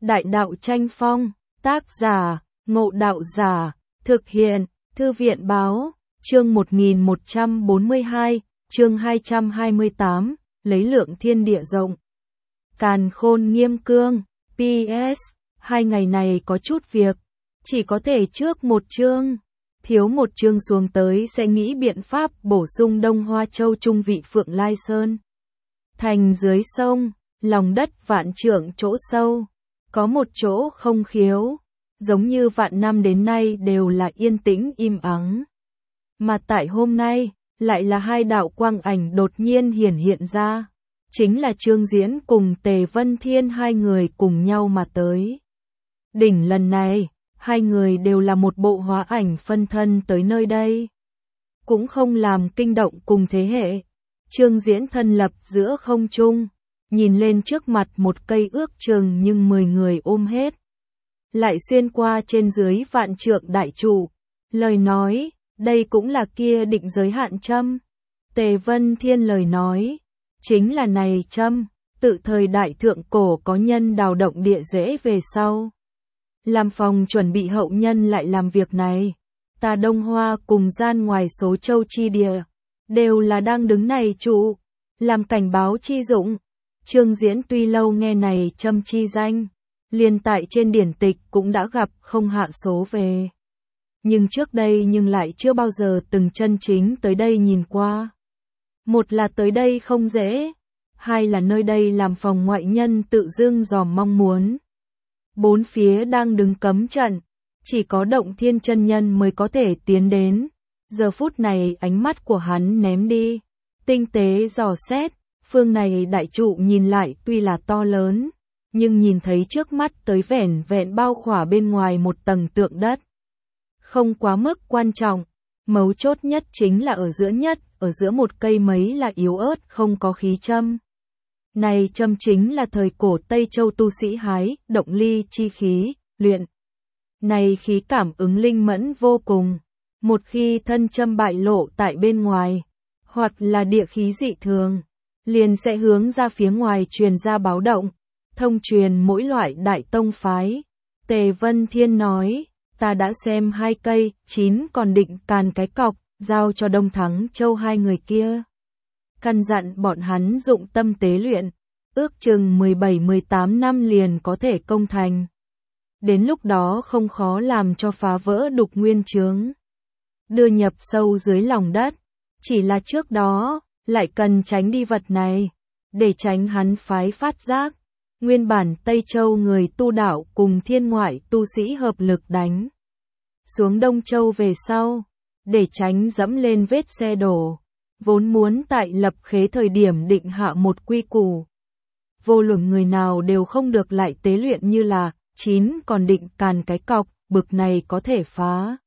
Đại đạo tranh phong, tác giả, Ngộ Đạo Giả, thực hiện, Thư viện Báo, chương 1142, chương 228, lấy lượng thiên địa rộng. Càn Khôn Nghiêm Cương, PS, 2 ngày này có chút việc, chỉ có thể trước một chương, thiếu một chương xuống tới sẽ nghĩ biện pháp bổ sung Đông Hoa Châu trung vị Phượng Lai Sơn. Thành dưới sông, lòng đất vạn trượng chỗ sâu, có một chỗ không khiếu, giống như vạn năm đến nay đều là yên tĩnh im ắng. Mà tại hôm nay, lại là hai đạo quang ảnh đột nhiên hiển hiện ra, chính là Trương Diễn cùng Tề Vân Thiên, hai người cùng nhau mà tới. Đỉnh lần này, hai người đều là một bộ hóa ảnh phân thân tới nơi đây, cũng không làm kinh động cùng thế hệ. Trương Diễn thân lập giữa không trung, nhìn lên trước mặt một cây ước chừng nhưng 10 người ôm hết, lại xuyên qua trên dưới vạn trượng đại trụ, lời nói, đây cũng là kia định giới hạn châm. Tề Vân Thiên lời nói, chính là này châm, tự thời đại thượng cổ có nhân đào động địa dễ về sau. Làm phòng chuẩn bị hậu nhân lại làm việc này, ta Đông Hoa cùng gian ngoài số châu chi địa, đều là đang đứng này trụ, làm cảnh báo chi dụng. Trương Diễn tuy lâu nghe này châm chi danh, liền tại trên điển tịch cũng đã gặp không hạ số về. Nhưng trước đây nhưng lại chưa bao giờ từng chân chính tới đây nhìn qua. Một là tới đây không dễ, hai là nơi đây làm phòng ngoại nhân tự dưng dòm mong muốn. Bốn phía đang đứng cấm trận, chỉ có Động Thiên chân nhân mới có thể tiến đến. Giờ phút này ánh mắt của hắn ném đi, tinh tế dò xét, phương này đại trụ nhìn lại tuy là to lớn, nhưng nhìn thấy trước mắt tới vẻn vẹn bao khỏa bên ngoài một tầng tượng đất. Không quá mức quan trọng, mấu chốt nhất chính là ở giữa nhất, ở giữa một cây mấy là yếu ớt không có khí châm. Này châm chính là thời cổ Tây Châu tu sĩ hái, động ly chi khí, luyện. Này khí cảm ứng linh mẫn vô cùng, một khi thân châm bại lộ tại bên ngoài, hoặc là địa khí dị thường, liền sẽ hướng ra phía ngoài truyền ra báo động, thông truyền mỗi loại đại tông phái. Tề Vân Thiên nói, ta đã xem 2 cây, 9 còn định càn cái cọc, giao cho Đông Thắng Châu hai người kia. Căn dặn bọn hắn dụng tâm tế luyện, ước chừng 17-18 năm liền có thể công thành. Đến lúc đó không khó làm cho phá vỡ đục nguyên chướng, đưa nhập sâu dưới lòng đất, chỉ là trước đó, lại cần tránh đi vật này, để tránh hắn phái phát giác. Nguyên bản Tây Châu người tu đạo cùng thiên ngoại tu sĩ hợp lực đánh xuống Đông Châu về sau, để tránh dẫm lên vết xe đổ, vốn muốn tại lập khế thời điểm định hạ một quy củ. Vô luận người nào đều không được lại tế luyện như là 9 còn định càn cái cọc, bực này có thể phá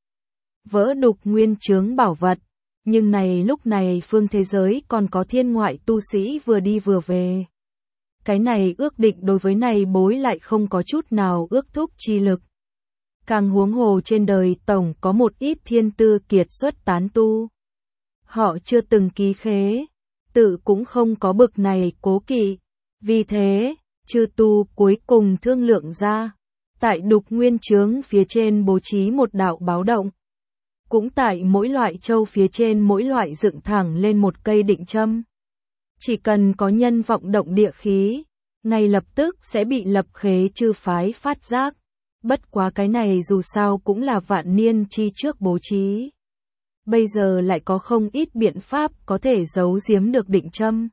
vỡ đục nguyên chướng bảo vật. Nhưng này lúc này phương thế giới còn có thiên ngoại tu sĩ vừa đi vừa về. Cái này ước định đối với này bối lại không có chút nào ước thúc chi lực. Càng huống hồ trên đời tổng có một ít thiên tư kiệt xuất tán tu. Họ chưa từng ký khế, tự cũng không có bực này cố kỵ. Vì thế, chư tu cuối cùng thương lượng ra, tại đục nguyên chướng phía trên bố trí một đạo báo động. Cũng tại mỗi loại châu phía trên mỗi loại dựng thẳng lên một cây định châm. Chỉ cần có nhân vọng động địa khí, ngay lập tức sẽ bị lập khế chư phái phát giác. Bất quá cái này dù sao cũng là vạn niên chi trước bố trí. Bây giờ lại có không ít biện pháp có thể giấu giếm được định châm.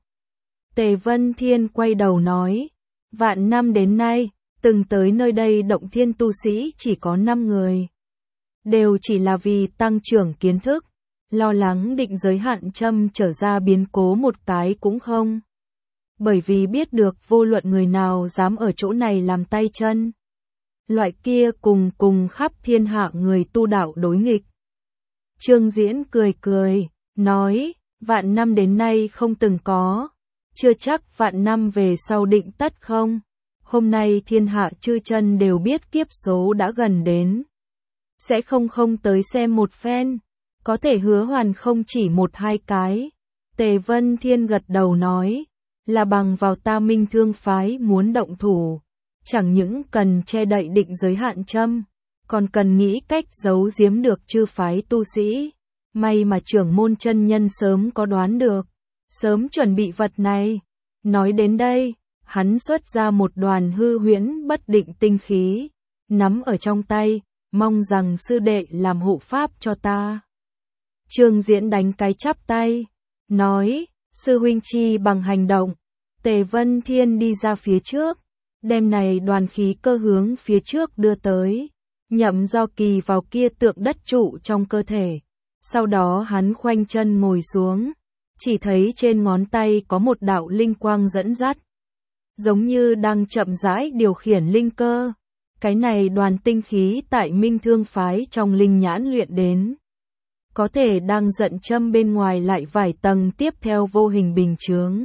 Tề Vân Thiên quay đầu nói, vạn năm đến nay, từng tới nơi đây Động Thiên tu sĩ chỉ có 5 người. Đều chỉ là vì tăng trưởng kiến thức, lo lắng định giới hạn châm trở ra biến cố một cái cũng không. Bởi vì biết được vô luận người nào dám ở chỗ này làm tay chân. Loại kia cùng khắp thiên hạ người tu đạo đối nghịch. Trương Diễn cười cười, nói, vạn năm đến nay không từng có, chưa chắc vạn năm về sau định tất không. Hôm nay thiên hạ chư chân đều biết kiếp số đã gần đến. Sẽ không tới xem một phen, có thể hứa hoàn không chỉ 1-2 cái. Tề Vân Thiên gật đầu nói, là bằng vào ta Minh Thương phái muốn động thủ, chẳng những cần che đậy định giới hạn châm, còn cần nghĩ cách giấu giếm được chư phái tu sĩ. May mà trưởng môn chân nhân sớm có đoán được, sớm chuẩn bị vật này. Nói đến đây, hắn xuất ra một đoàn hư huyễn bất định tinh khí, nắm ở trong tay, mong rằng sư đệ làm hộ pháp cho ta. Trương Diễn đánh cái chắp tay, nói, sư huynh chi bằng hành động. Tề Vân Thiên đi ra phía trước, đem này đoàn khí cơ hướng phía trước đưa tới, nhậm do kỳ vào kia tượng đất trụ trong cơ thể. Sau đó hắn khoanh chân ngồi xuống, chỉ thấy trên ngón tay có một đạo linh quang dẫn dắt, giống như đang chậm rãi điều khiển linh cơ. Cái này đoàn tinh khí tại Minh Thương phái trong linh nhãn luyện đến, có thể đang giận châm bên ngoài lại vài tầng tiếp theo vô hình bình chướng.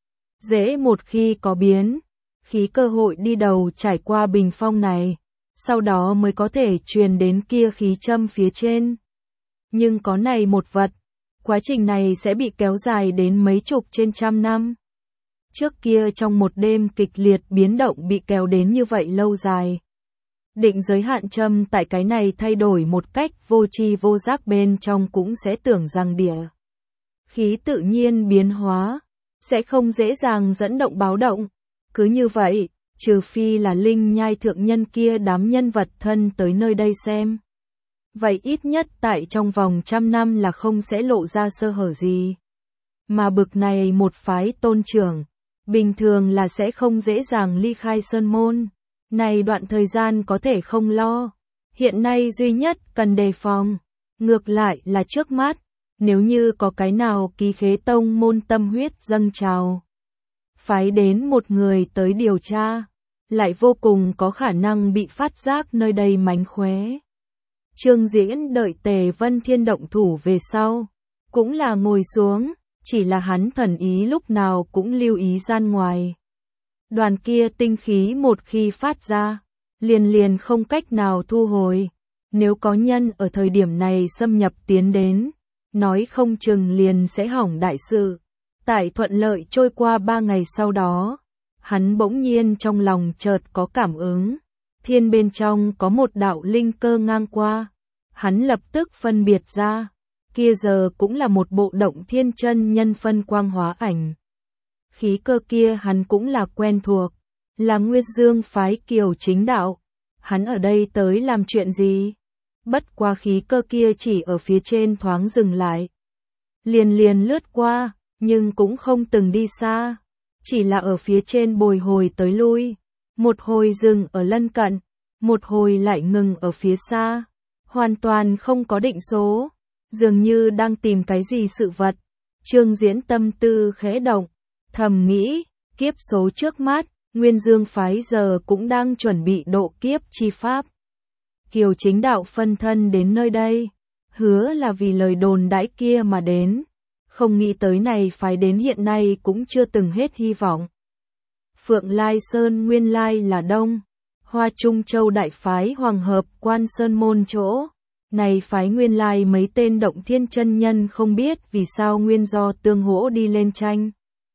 Dễ một khi có biến, khí cơ hội đi đầu trải qua bình phong này, sau đó mới có thể truyền đến kia khí châm phía trên. Nhưng có này một vật, quá trình này sẽ bị kéo dài đến mấy chục trên trăm năm. Trước kia trong một đêm kịch liệt biến động bị kéo đến như vậy lâu dài. Định giới hạn châm tại cái này thay đổi một cách vô tri vô giác bên trong cũng sẽ tưởng rằng địa khí tự nhiên biến hóa, sẽ không dễ dàng dẫn động báo động. Cứ như vậy, trừ phi là linh nhai thượng nhân kia đám nhân vật thân tới nơi đây xem. Vậy ít nhất tại trong vòng 100 năm là không sẽ lộ ra sơ hở gì. Mà bực này một phái tôn trưởng, bình thường là sẽ không dễ dàng ly khai sơn môn. Này đoạn thời gian có thể không lo, hiện nay duy nhất cần đề phòng, ngược lại là trước mắt, nếu như có cái nào ký khế tông môn tâm huyết dâng trào, phái đến một người tới điều tra, lại vô cùng có khả năng bị phát giác nơi đây mánh khóe. Trương Diễn đợi Tề Vân Thiên động thủ về sau, cũng là ngồi xuống, chỉ là hắn thần ý lúc nào cũng lưu ý gian ngoài. Đoàn kia tinh khí một khi phát ra, liền không cách nào thu hồi. Nếu có nhân ở thời điểm này xâm nhập tiến đến, nói không chừng liền sẽ hỏng đại sự. Tại thuận lợi trôi qua 3 ngày sau đó, hắn bỗng nhiên trong lòng chợt có cảm ứng. Thiên bên trong có một đạo linh cơ ngang qua. Hắn lập tức phân biệt ra, kia giờ cũng là một bộ động thiên chân nhân phân quang hóa ảnh. Khí cơ kia hắn cũng là quen thuộc, là Nguyên Dương phái Kiều Chính Đạo. Hắn ở đây tới làm chuyện gì? Bất qua khí cơ kia chỉ ở phía trên thoáng dừng lại. Liền lướt qua, nhưng cũng không từng đi xa. Chỉ là ở phía trên bồi hồi tới lui. Một hồi dừng ở lân cận, một hồi lại ngừng ở phía xa. Hoàn toàn không có định số, dường như đang tìm cái gì sự vật. Trương Diễn tâm tư khẽ động, thầm nghĩ, kiếp số trước mắt, Nguyên Dương phái giờ cũng đang chuẩn bị độ kiếp chi pháp. Kiều Chính Đạo phân thân đến nơi đây, hứa là vì lời đồn đãi kia mà đến, không nghĩ tới này phái đến hiện nay cũng chưa từng hết hy vọng. Phượng Lai Sơn nguyên lai là đông, Hoa Trung Châu đại phái Hoàng Hợp Quan Sơn môn chỗ. Này phái nguyên lai mấy tên động thiên chân nhân không biết vì sao nguyên do tương hỗ đi lên tranh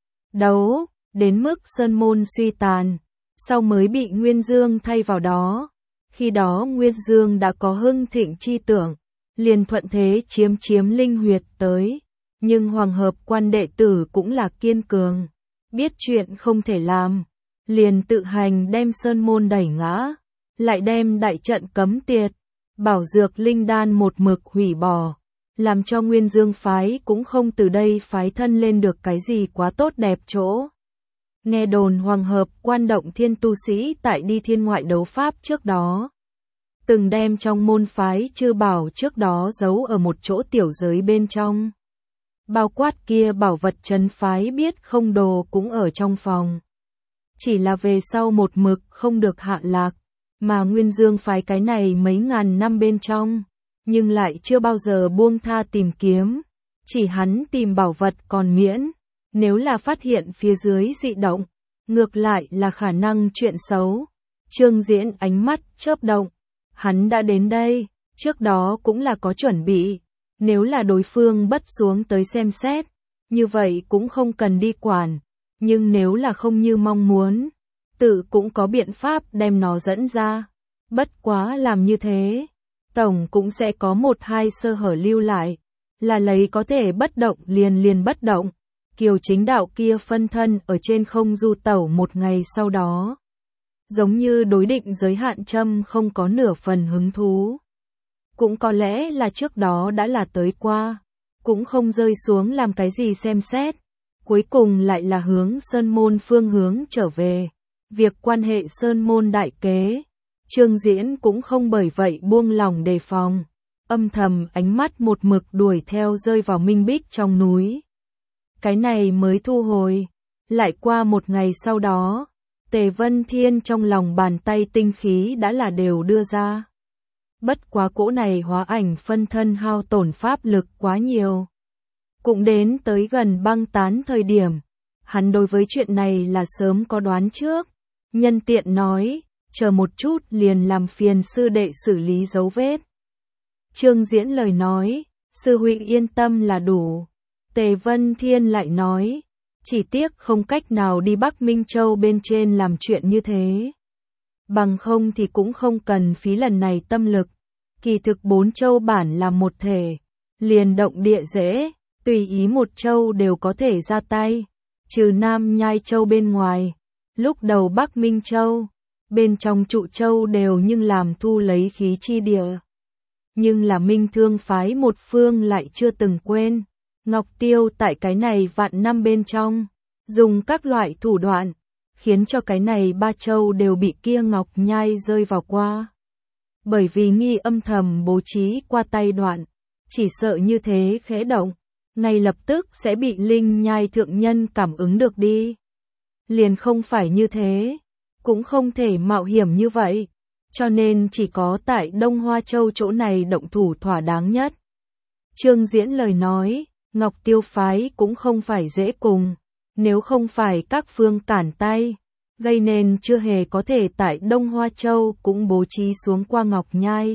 đấu, đến mức sơn môn suy tàn, sau mới bị Nguyên Dương thay vào đó. Khi đó Nguyên Dương đã có hưng thịnh chi tưởng, liền thuận thế chiếm linh huyệt tới, nhưng Hoàng Hợp Quan đệ tử cũng là kiên cường, biết chuyện không thể làm, liền tự hành đem sơn môn đẩy ngã, lại đem đại trận cấm tiệt, bảo dược linh đan một mực hủy bỏ, làm cho Nguyên Dương phái cũng không từ đây phái thân lên được cái gì quá tốt đẹp chỗ. Nghe đồn Hoàng Hợp Quan động thiên tu sĩ tại đi thiên ngoại đấu pháp trước đó, từng đem trong môn phái chư bảo trước đó giấu ở một chỗ tiểu giới bên trong. Bao quát kia bảo vật trấn phái biết không đồ cũng ở trong phòng. Chỉ là về sau một mực không được hạ lạc, mà Nguyên Dương phái cái này mấy ngàn năm bên trong, nhưng lại chưa bao giờ buông tha tìm kiếm. Chỉ hắn tìm bảo vật còn miễn, nếu là phát hiện phía dưới dị động, ngược lại là khả năng chuyện xấu. Trương Diễn ánh mắt chớp động, hắn đã đến đây, trước đó cũng là có chuẩn bị, nếu là đối phương bất xuống tới xem xét, như vậy cũng không cần đi quản, nhưng nếu là không như mong muốn, tự cũng có biện pháp đem nó dẫn ra. Bất quá làm như thế, tổng cũng sẽ có một hai sơ hở lưu lại, là lấy có thể bất động liền bất động. Kiều Chính Đạo kia phân thân ở trên không du tẩu một ngày sau đó, giống như đối định giới hạn châm không có nửa phần hứng thú. Cũng có lẽ là trước đó đã là tới qua, cũng không rơi xuống làm cái gì xem xét, cuối cùng lại là hướng Sơn Môn phương hướng trở về. Việc quan hệ Sơn Môn đại kế, Trương Diễn cũng không bởi vậy buông lòng đề phòng, âm thầm ánh mắt một mực đuổi theo rơi vào Minh Bích trong núi. Cái này mới thu hồi, lại qua một ngày sau đó, Tề Vân Thiên trong lòng bàn tay tinh khí đã là đều đưa ra. Bất quá cỗ này hóa ảnh phân thân hao tổn pháp lực quá nhiều. Cũng đến tới gần băng tán thời điểm, hắn đối với chuyện này là sớm có đoán trước, nhân tiện nói, chờ một chút liền làm phiền sư đệ xử lý dấu vết. Trương Diễn lời nói, sư huynh yên tâm là đủ. Tề Vân Thiên lại nói, chỉ tiếc không cách nào đi Bắc Minh Châu bên trên làm chuyện như thế. Bằng không thì cũng không cần phí lần này tâm lực. Kỳ thực 4 châu bản là một thể, liền động địa dễ, tùy ý một châu đều có thể ra tay, trừ Nam Nhai Châu bên ngoài. Lúc đầu Bắc Minh Châu, bên trong trụ châu đều nhưng làm thu lấy khí chi địa. Nhưng là Minh Thương phái một phương lại chưa từng quên. Ngọc Tiêu tại cái này vạn năm bên trong, dùng các loại thủ đoạn, khiến cho cái này 3 châu đều bị kia Ngọc Nhai rơi vào qua. Bởi vì nghi âm thầm bố trí qua tay đoạn, chỉ sợ như thế khẽ động, ngay lập tức sẽ bị Linh Nhai thượng nhân cảm ứng được đi. Liền không phải như thế, cũng không thể mạo hiểm như vậy, cho nên chỉ có tại Đông Hoa Châu chỗ này động thủ thỏa đáng nhất. Trương Diễn lời nói, Ngọc Tiêu phái cũng không phải dễ cùng, nếu không phải các phương cản tay, gây nên chưa hề có thể tại Đông Hoa Châu cũng bố trí xuống qua Ngọc Nhai.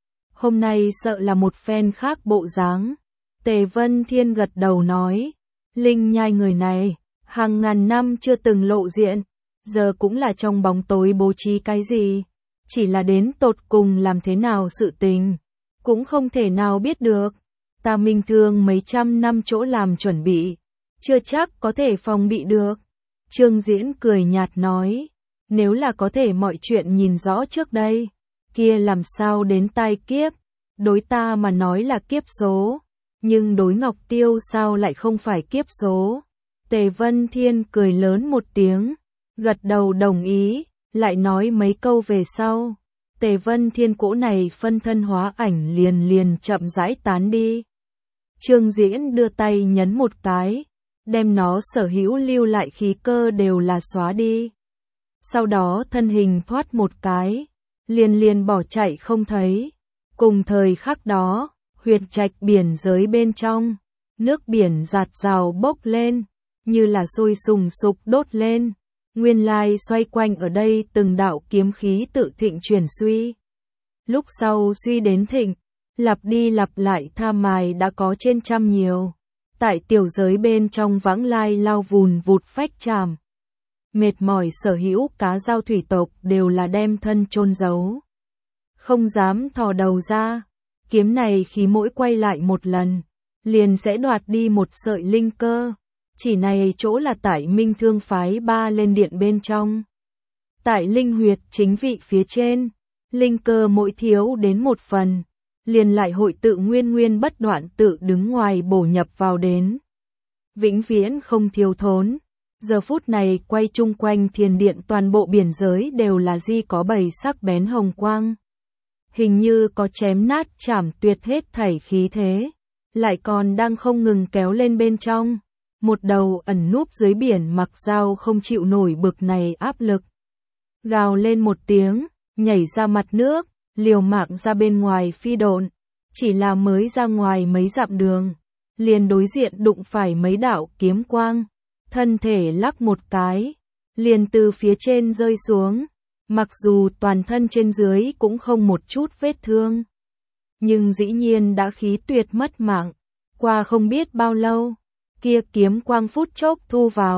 Hôm nay sợ là một phen khác bộ dáng. Tề Vân Thiên gật đầu nói, Linh Nhai người này, hàng ngàn năm chưa từng lộ diện, giờ cũng là trong bóng tối bố trí cái gì, chỉ là đến tột cùng làm thế nào sự tình, cũng không thể nào biết được. Ta Minh Thương mấy trăm năm chỗ làm chuẩn bị, chưa chắc có thể phòng bị được. Trương Diễn cười nhạt nói, nếu là có thể mọi chuyện nhìn rõ trước đây, kia làm sao đến tai kiếp, đối ta mà nói là kiếp số, nhưng đối Ngọc Tiêu sao lại không phải kiếp số. Tề Vân Thiên cười lớn một tiếng, gật đầu đồng ý, lại nói mấy câu về sau. Tề Vân Thiên cỗ này phân thân hóa ảnh liền chậm rãi tán đi. Trương Diễn đưa tay nhấn một cái, đem nó sở hữu lưu lại khí cơ đều là xóa đi. Sau đó thân hình thoát một cái, liền bỏ chạy không thấy. Cùng thời khắc đó, huyệt trạch biển giới bên trong, nước biển giạt rào bốc lên, như là sôi sùng sục đốt lên. Nguyên lai xoay quanh ở đây từng đạo kiếm khí tự thịnh chuyển suy. Lúc sau suy đến thịnh, lặp đi lặp lại tha mài đã có trên trăm nhiều. Tại tiểu giới bên trong vãng lai lao vùn vụt phách chàm. Mệt mỏi sở hữu cá giao thủy tộc đều là đem thân chôn giấu. Không dám thò đầu ra, kiếm này khí mỗi quay lại một lần, liền sẽ đoạt đi một sợi linh cơ. Chỉ này chỗ là tại Minh Thương phái 3 lên điện bên trong. Tại linh huyệt chính vị phía trên, linh cơ mỗi thiếu đến một phần, liền lại hội tự nguyên bất đoạn tự đứng ngoài bổ nhập vào đến. Vĩnh viễn không thiếu thốn. Giờ phút này quay chung quanh thiền điện toàn bộ biển giới đều là di có 7 sắc bén hồng quang. Hình như có chém nát chảm tuyệt hết thảy khí thế, lại còn đang không ngừng kéo lên bên trong. Một đầu ẩn núp dưới biển mặc dao không chịu nổi bực này áp lực. Gào lên một tiếng, nhảy ra mặt nước, liều mạng ra bên ngoài phi độn. Chỉ là mới ra ngoài mấy dặm đường, liền đối diện đụng phải mấy đạo kiếm quang. Thân thể lắc một cái, liền từ phía trên rơi xuống. Mặc dù toàn thân trên dưới cũng không một chút vết thương, nhưng dĩ nhiên đã khí tuyệt mất mạng. Qua không biết bao lâu, kia kiếm quang phút chốc thu vào,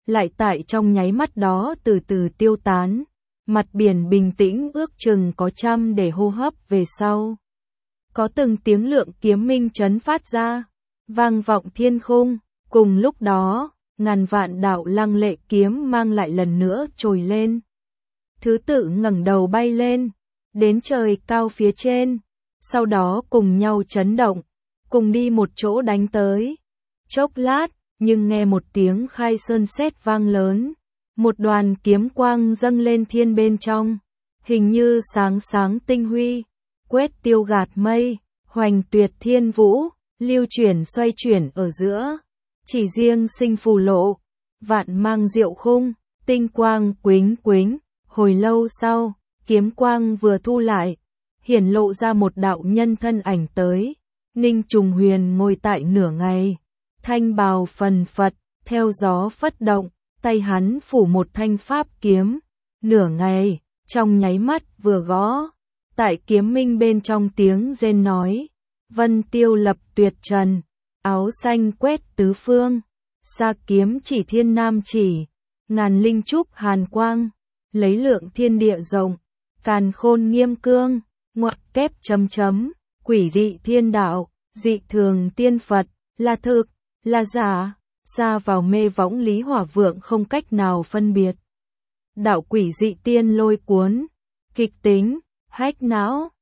lại tại trong nháy mắt đó từ từ tiêu tán. Mặt biển bình tĩnh ước chừng có trăm để hô hấp về sau. Có từng tiếng lượng kiếm minh chấn phát ra, vang vọng thiên khung, cùng lúc đó, ngàn vạn đạo lăng lệ kiếm mang lại lần nữa trồi lên. Thứ tự ngẩng đầu bay lên, đến trời cao phía trên, sau đó cùng nhau chấn động, cùng đi một chỗ đánh tới. Chốc lát, nhưng nghe một tiếng khai sơn sét vang lớn, một đoàn kiếm quang dâng lên thiên bên trong, hình như sáng sáng tinh huy, quét tiêu gạt mây, hoành tuyệt thiên vũ, lưu chuyển xoay chuyển ở giữa. Chỉ riêng sinh phù lộ, vạn mang diệu khung, tinh quang quính quính, hồi lâu sau, kiếm quang vừa thu lại, hiển lộ ra một đạo nhân thân ảnh tới. Ninh Trùng Huyền ngồi tại nửa ngày, thanh bào phần phật, theo gió phất động, tay hắn phủ một thanh pháp kiếm, nửa ngày, trong nháy mắt vừa gõ, tại kiếm minh bên trong tiếng rên nói, vân tiêu lập tuyệt trần, áo xanh quét tứ phương, xa kiếm chỉ thiên nam chỉ, ngàn linh trúc hàn quang, lấy lượng thiên địa rộng, càn khôn nghiêm cương, ngoặc kép chấm chấm, quỷ dị thiên đạo, dị thường tiên Phật, là thực, là giả, xa vào mê võng lý hỏa vượng không cách nào phân biệt. Đạo quỷ dị tiên lôi cuốn, kịch tính, hách não.